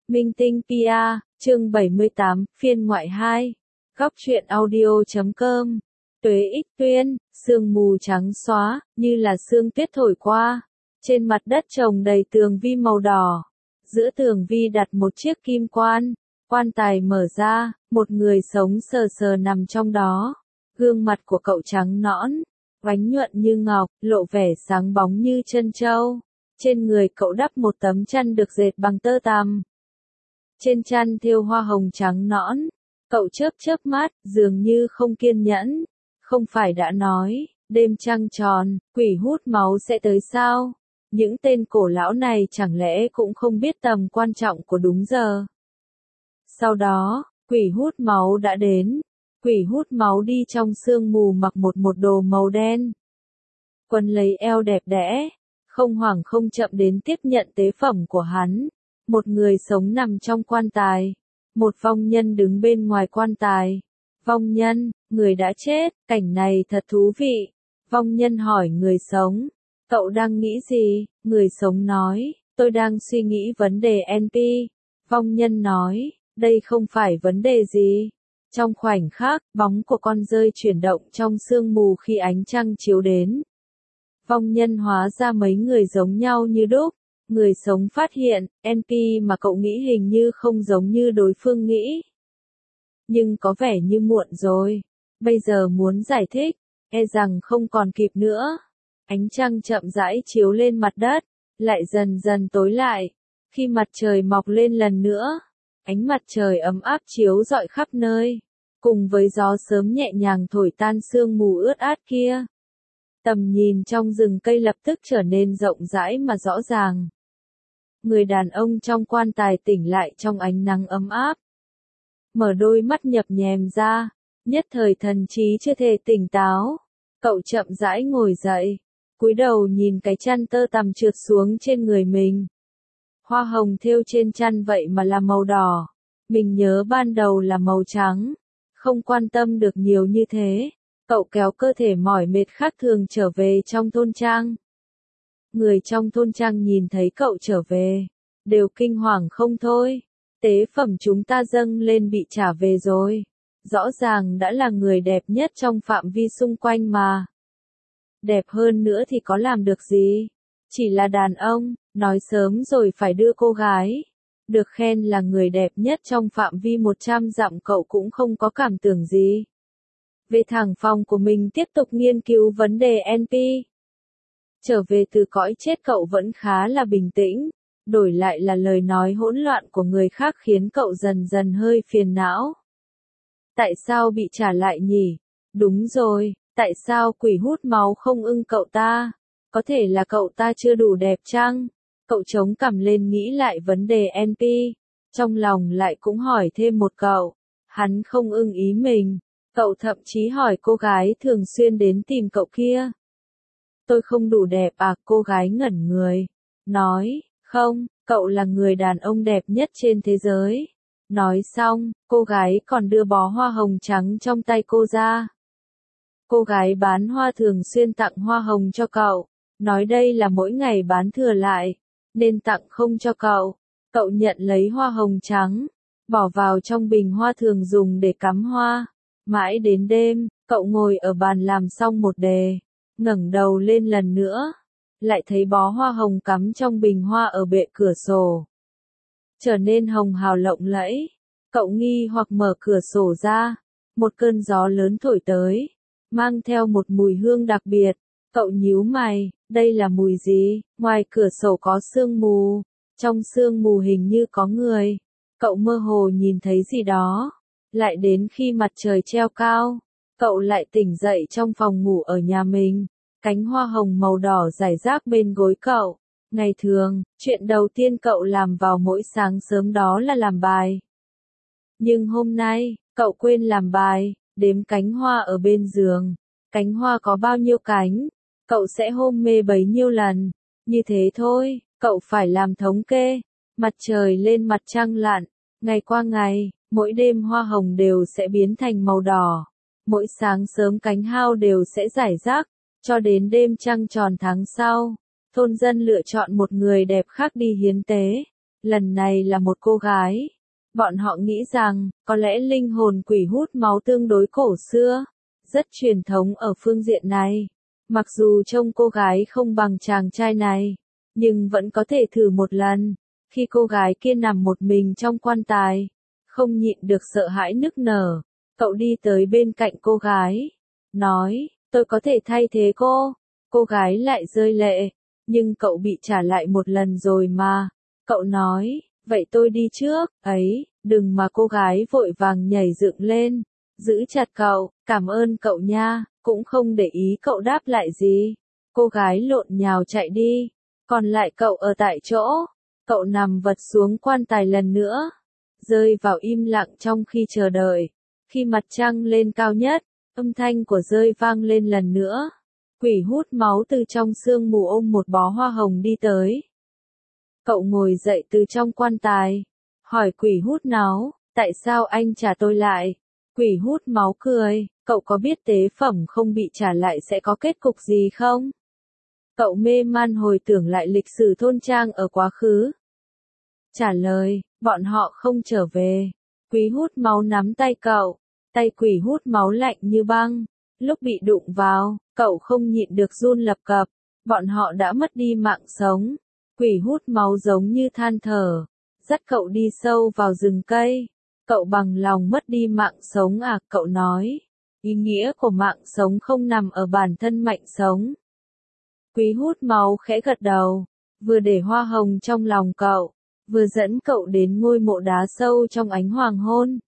Minh Tinh PR, chương 78, phiên ngoại 2. Góc truyện audio.com. Tuế Ích Tuyên, sương mù trắng xóa, như là sương tuyết thổi qua. Trên mặt đất trồng đầy tường vi màu đỏ. Giữa tường vi đặt một chiếc kim quan. Quan tài mở ra, một người sống sờ sờ nằm trong đó. Gương mặt của cậu trắng nõn, vánh nhuận như ngọc, lộ vẻ sáng bóng như trân châu. Trên người cậu đắp một tấm chăn được dệt bằng tơ tằm. Trên chăn thêu hoa hồng trắng nõn. Cậu chớp chớp mắt, dường như không kiên nhẫn. Không phải đã nói, đêm trăng tròn, quỷ hút máu sẽ tới sao? Những tên cổ lão này chẳng lẽ cũng không biết tầm quan trọng của đúng giờ. Sau đó, quỷ hút máu đã đến. Quỷ hút máu đi trong sương mù mặc một đồ màu đen. Quần lấy eo đẹp đẽ, không hoảng không chậm đến tiếp nhận tế phẩm của hắn. Một người sống nằm trong quan tài. Một vong nhân đứng bên ngoài quan tài. Vong nhân, người đã chết, cảnh này thật thú vị. Vong nhân hỏi người sống, cậu đang nghĩ gì? Người sống nói, tôi đang suy nghĩ vấn đề NP. Vong nhân nói, đây không phải vấn đề gì. Trong khoảnh khắc, bóng của con dơi chuyển động trong sương mù khi ánh trăng chiếu đến. Vong nhân hóa ra mấy người giống nhau như đúc. Người sống phát hiện, NP mà cậu nghĩ hình như không giống như đối phương nghĩ. Nhưng có vẻ như muộn rồi. Bây giờ muốn giải thích, e rằng không còn kịp nữa. Ánh trăng chậm rãi chiếu lên mặt đất, lại dần dần tối lại. Khi mặt trời mọc lên lần nữa, ánh mặt trời ấm áp chiếu rọi khắp nơi. Cùng với gió sớm nhẹ nhàng thổi tan sương mù ướt át kia. Tầm nhìn trong rừng cây lập tức trở nên rộng rãi mà rõ ràng. Người đàn ông trong quan tài tỉnh lại trong ánh nắng ấm áp. Mở đôi mắt nhập nhèm ra, nhất thời thần trí chưa thể tỉnh táo. Cậu chậm rãi ngồi dậy, cúi đầu nhìn cái chăn tơ tằm trượt xuống trên người mình. Hoa hồng thêu trên chăn vậy mà là màu đỏ. Mình nhớ ban đầu là màu trắng. Không quan tâm được nhiều như thế. Cậu kéo cơ thể mỏi mệt khác thường trở về trong thôn trang. Người trong thôn trang nhìn thấy cậu trở về, đều kinh hoàng không thôi. Tế phẩm chúng ta dâng lên bị trả về rồi. Rõ ràng đã là người đẹp nhất trong phạm vi xung quanh mà. Đẹp hơn nữa thì có làm được gì? Chỉ là đàn ông, nói sớm rồi phải đưa cô gái. Được khen là người đẹp nhất trong phạm vi 100 dặm cậu cũng không có cảm tưởng gì. Về thẳng phòng của mình tiếp tục nghiên cứu vấn đề NP. Trở về từ cõi chết cậu vẫn khá là bình tĩnh, đổi lại là lời nói hỗn loạn của người khác khiến cậu dần dần hơi phiền não. Tại sao bị trả lại nhỉ? Đúng rồi, tại sao quỷ hút máu không ưng cậu ta? Có thể là cậu ta chưa đủ đẹp chăng? Cậu chống cằm lên nghĩ lại vấn đề NP, trong lòng lại cũng hỏi thêm một cậu. Hắn không ưng ý mình, cậu thậm chí hỏi cô gái thường xuyên đến tìm cậu kia. Tôi không đủ đẹp à? Cô gái ngẩn người, nói, không, cậu là người đàn ông đẹp nhất trên thế giới. Nói xong, cô gái còn đưa bó hoa hồng trắng trong tay cô ra. Cô gái bán hoa thường xuyên tặng hoa hồng cho cậu, nói đây là mỗi ngày bán thừa lại, nên tặng không cho cậu. Cậu nhận lấy hoa hồng trắng, bỏ vào trong bình hoa thường dùng để cắm hoa. Mãi đến đêm, cậu ngồi ở bàn làm xong một đề. Ngẩng đầu lên lần nữa, lại thấy bó hoa hồng cắm trong bình hoa ở bệ cửa sổ. Trở nên hồng hào lộng lẫy. Cậu nghi hoặc mở cửa sổ ra. Một cơn gió lớn thổi tới, mang theo một mùi hương đặc biệt. Cậu nhíu mày, đây là mùi gì? Ngoài cửa sổ có sương mù. Trong sương mù hình như có người. Cậu mơ hồ nhìn thấy gì đó. Lại đến khi mặt trời treo cao, cậu lại tỉnh dậy trong phòng ngủ ở nhà mình. Cánh hoa hồng màu đỏ rải rác bên gối cậu. Ngày thường, chuyện đầu tiên cậu làm vào mỗi sáng sớm đó là làm bài. Nhưng hôm nay, cậu quên làm bài, đếm cánh hoa ở bên giường. Cánh hoa có bao nhiêu cánh? Cậu sẽ hôn mê bấy nhiêu lần? Như thế thôi, cậu phải làm thống kê. Mặt trời lên mặt trăng lặn, ngày qua ngày, mỗi đêm hoa hồng đều sẽ biến thành màu đỏ. Mỗi sáng sớm cánh hao đều sẽ rải rác, cho đến đêm trăng tròn tháng sau. Thôn dân lựa chọn một người đẹp khác đi hiến tế. Lần này là một cô gái. Bọn họ nghĩ rằng, có lẽ linh hồn quỷ hút máu tương đối cổ xưa, rất truyền thống ở phương diện này. Mặc dù trông cô gái không bằng chàng trai này, nhưng vẫn có thể thử một lần. Khi cô gái kia nằm một mình trong quan tài, không nhịn được sợ hãi nức nở, cậu đi tới bên cạnh cô gái, nói, tôi có thể thay thế cô. Cô gái lại rơi lệ, nhưng cậu bị trả lại một lần rồi mà. Cậu nói, vậy tôi đi trước, ấy, đừng mà cô gái vội vàng nhảy dựng lên, giữ chặt cậu, cảm ơn cậu nha, cũng không để ý cậu đáp lại gì. Cô gái lộn nhào chạy đi, còn lại cậu ở tại chỗ, cậu nằm vật xuống quan tài lần nữa, rơi vào im lặng trong khi chờ đợi. Khi mặt trăng lên cao nhất, âm thanh của rơi vang lên lần nữa. Quỷ hút máu từ trong sương mù ôm một bó hoa hồng đi tới. Cậu ngồi dậy từ trong quan tài, hỏi quỷ hút máu, tại sao anh trả tôi lại? Quỷ hút máu cười, cậu có biết tế phẩm không bị trả lại sẽ có kết cục gì không? Cậu mê man hồi tưởng lại lịch sử thôn trang ở quá khứ. Trả lời, bọn họ không trở về. Quỷ hút máu nắm tay cậu, tay quỷ hút máu lạnh như băng. Lúc bị đụng vào, cậu không nhịn được run lập cập. Bọn họ đã mất đi mạng sống. Quỷ hút máu giống như than thở, dắt cậu đi sâu vào rừng cây. Cậu bằng lòng mất đi mạng sống à? Cậu nói, ý nghĩa của mạng sống không nằm ở bản thân mạnh sống. Quý hút máu khẽ gật đầu, vừa để hoa hồng trong lòng cậu, vừa dẫn cậu đến ngôi mộ đá sâu trong ánh hoàng hôn.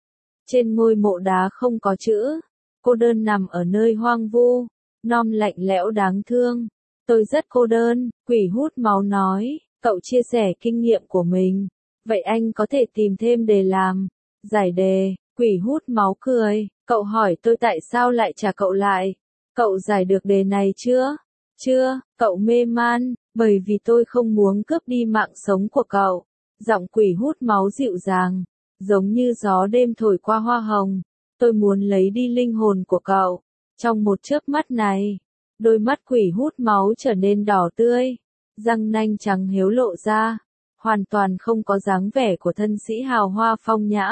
Trên ngôi mộ đá không có chữ, cô đơn nằm ở nơi hoang vu, non lạnh lẽo đáng thương. Tôi rất cô đơn, quỷ hút máu nói, cậu chia sẻ kinh nghiệm của mình. Vậy anh có thể tìm thêm đề làm. Giải đề, quỷ hút máu cười, cậu hỏi tôi tại sao lại trả cậu lại. Cậu giải được đề này chưa? Chưa, cậu mê man, bởi vì tôi không muốn cướp đi mạng sống của cậu. Giọng quỷ hút máu dịu dàng, giống như gió đêm thổi qua hoa hồng. Tôi muốn lấy đi linh hồn của cậu. Trong một chớp mắt này, đôi mắt quỷ hút máu trở nên đỏ tươi, răng nanh trắng hiếu lộ ra, hoàn toàn không có dáng vẻ của thân sĩ hào hoa phong nhã.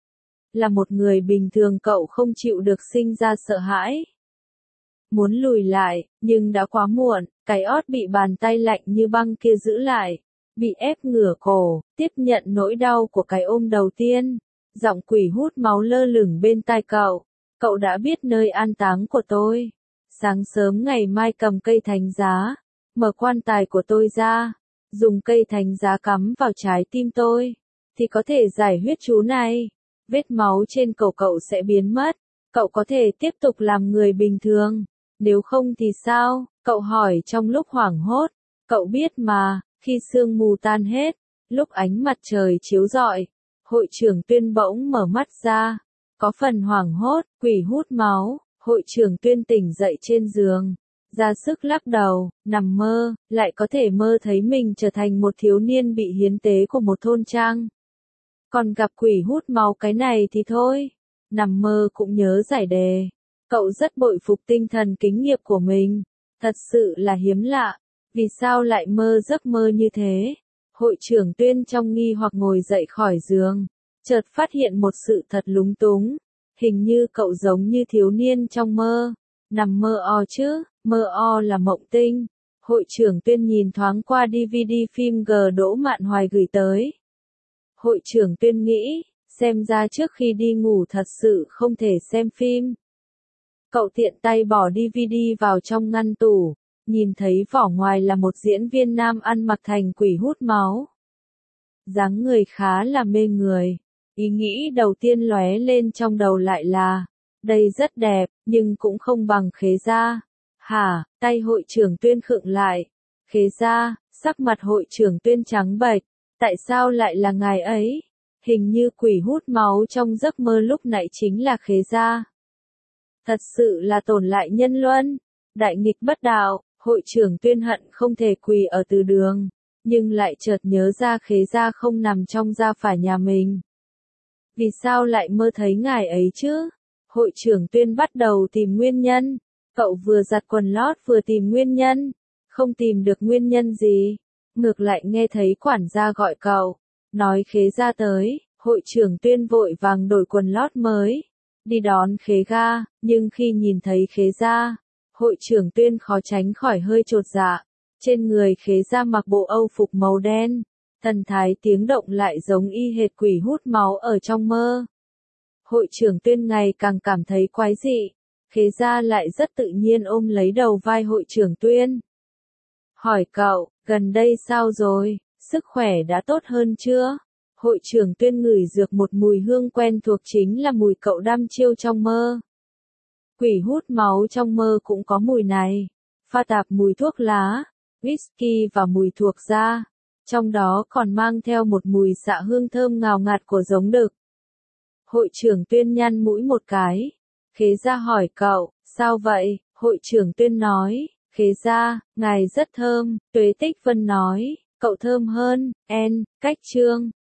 Là một người bình thường cậu không chịu được sinh ra sợ hãi. Muốn lùi lại, nhưng đã quá muộn, cái ót bị bàn tay lạnh như băng kia giữ lại, bị ép ngửa cổ, tiếp nhận nỗi đau của cái ôm đầu tiên. Giọng quỷ hút máu lơ lửng bên tai cậu, cậu đã biết nơi an táng của tôi. Sáng sớm ngày mai cầm cây thánh giá, mở quan tài của tôi ra, dùng cây thánh giá cắm vào trái tim tôi, thì có thể giải huyết chú này. Vết máu trên cổ cậu sẽ biến mất, cậu có thể tiếp tục làm người bình thường. Nếu không thì sao? Cậu hỏi trong lúc hoảng hốt. Cậu biết mà, khi sương mù tan hết, lúc ánh mặt trời chiếu rọi, hội trưởng Tuyên bỗng mở mắt ra. Có phần hoảng hốt, quỷ hút máu, hội trưởng Tuyên tỉnh dậy trên giường, ra sức lắc đầu, nằm mơ, lại có thể mơ thấy mình trở thành một thiếu niên bị hiến tế của một thôn trang. Còn gặp quỷ hút máu cái này thì thôi, nằm mơ cũng nhớ giải đề. Cậu rất bội phục tinh thần kính nghiệp của mình, thật sự là hiếm lạ, vì sao lại mơ giấc mơ như thế? Hội trưởng Tuyên trong nghi hoặc ngồi dậy khỏi giường, chợt phát hiện một sự thật lúng túng, hình như cậu giống như thiếu niên trong mơ, nằm mơ o chứ, mơ o là mộng tinh. Hội trưởng Tuyên nhìn thoáng qua DVD phim G Đỗ Mạn Hoài gửi tới. Hội trưởng Tuyên nghĩ, xem ra trước khi đi ngủ thật sự không thể xem phim. Cậu tiện tay bỏ DVD vào trong ngăn tủ, nhìn thấy vỏ ngoài là một diễn viên nam ăn mặc thành quỷ hút máu. Dáng người khá là mê người. Ý nghĩ đầu tiên lóe lên trong đầu lại là, đây rất đẹp, nhưng cũng không bằng Khế Gia. Hả, tay hội trưởng Tuyên khựng lại. Khế Gia, sắc mặt hội trưởng Tuyên trắng bệch, tại sao lại là ngài ấy? Hình như quỷ hút máu trong giấc mơ lúc nãy chính là Khế Gia. Thật sự là tổn lại nhân luân, đại nghịch bất đạo. Hội trưởng Tuyên hận không thể quỳ ở từ đường, nhưng lại chợt nhớ ra Khế Gia không nằm trong gia phả nhà mình. Vì sao lại mơ thấy ngài ấy chứ? Hội trưởng Tuyên bắt đầu tìm nguyên nhân. Cậu vừa giặt quần lót vừa tìm nguyên nhân, không tìm được nguyên nhân gì, ngược lại nghe thấy quản gia gọi cậu, nói Khế gia tới, hội trưởng Tuyên vội vàng đổi quần lót mới, đi đón Khế gia, nhưng khi nhìn thấy Khế gia, hội trưởng Tuyên khó tránh khỏi hơi chột dạ, trên người Khế gia mặc bộ âu phục màu đen, thần thái tiếng động lại giống y hệt quỷ hút máu ở trong mơ. Hội trưởng Tuyên ngày càng cảm thấy quái dị, Khế gia lại rất tự nhiên ôm lấy đầu vai hội trưởng Tuyên. Hỏi cậu, gần đây sao rồi, sức khỏe đã tốt hơn chưa? Hội trưởng Tuyên ngửi dược một mùi hương quen thuộc chính là mùi cậu đăm chiêu trong mơ. Quỷ hút máu trong mơ cũng có mùi này, pha tạp mùi thuốc lá, whisky và mùi thuộc da, trong đó còn mang theo một mùi xạ hương thơm ngào ngạt của giống đực. Hội trưởng Tuyên nhăn mũi một cái, Khế gia hỏi cậu, sao vậy? Hội trưởng Tuyên nói, Khế gia, ngài rất thơm, Tuế Tích Vân nói, cậu thơm hơn, cách trương.